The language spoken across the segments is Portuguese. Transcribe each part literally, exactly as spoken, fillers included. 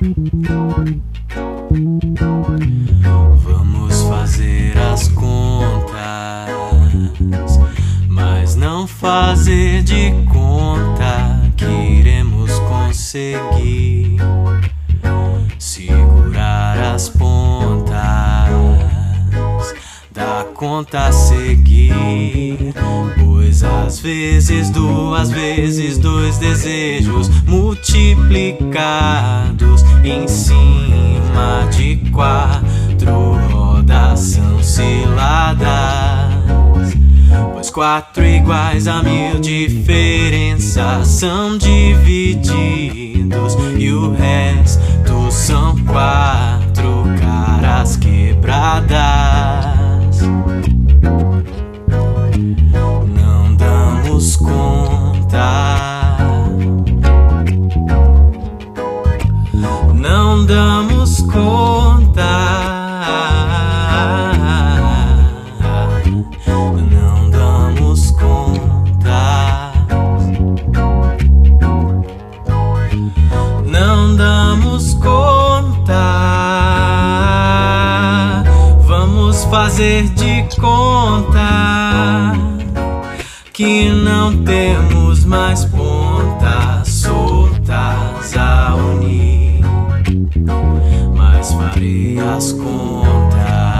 Vamos fazer as contas, mas não fazer de conta que iremos conseguir segurar as pontas da conta a seguir. Pois às vezes duas vezes dois desejos multiplicados em cima de quatro rodas são ciladas. Pois quatro iguais a mil diferenças são divididos e o resto são quatro caras quebradas. Não damos conta, não damos conta, não damos conta, não damos conta. Vamos fazer de conta que não temos mais pontas soltas a unir, mas farei as contas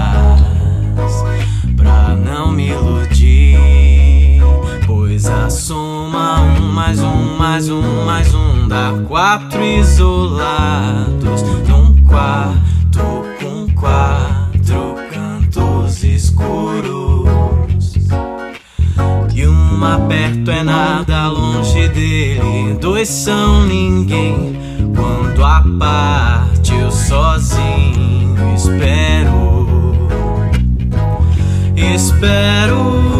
pra não me iludir. Pois a soma um mais um mais um mais um dá quatro isolados num quarto com quatro cantos escuros. E uma perto é nada longe dele, dois são ninguém quando a parte eu sozinho espero, espero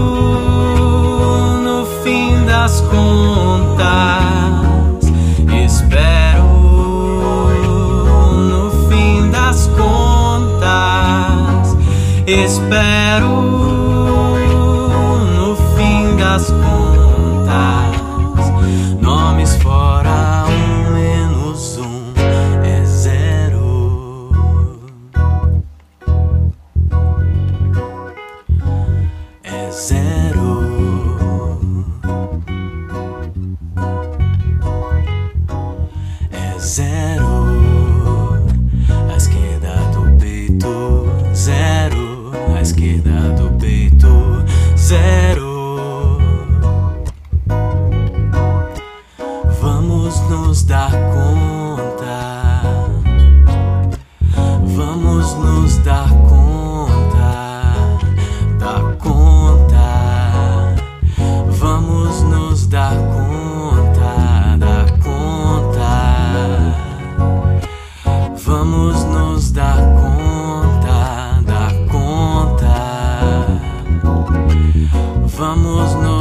no fim das contas, espero no fim das contas, espero das contas. Nomes fora um menos um é zero. É zero. É zero. À esquerda do peito, zero. À esquerda do peito, zero. Vamos nos dar conta, vamos nos dar conta da conta, vamos nos dar conta da conta, vamos nos dar conta da conta, vamos nos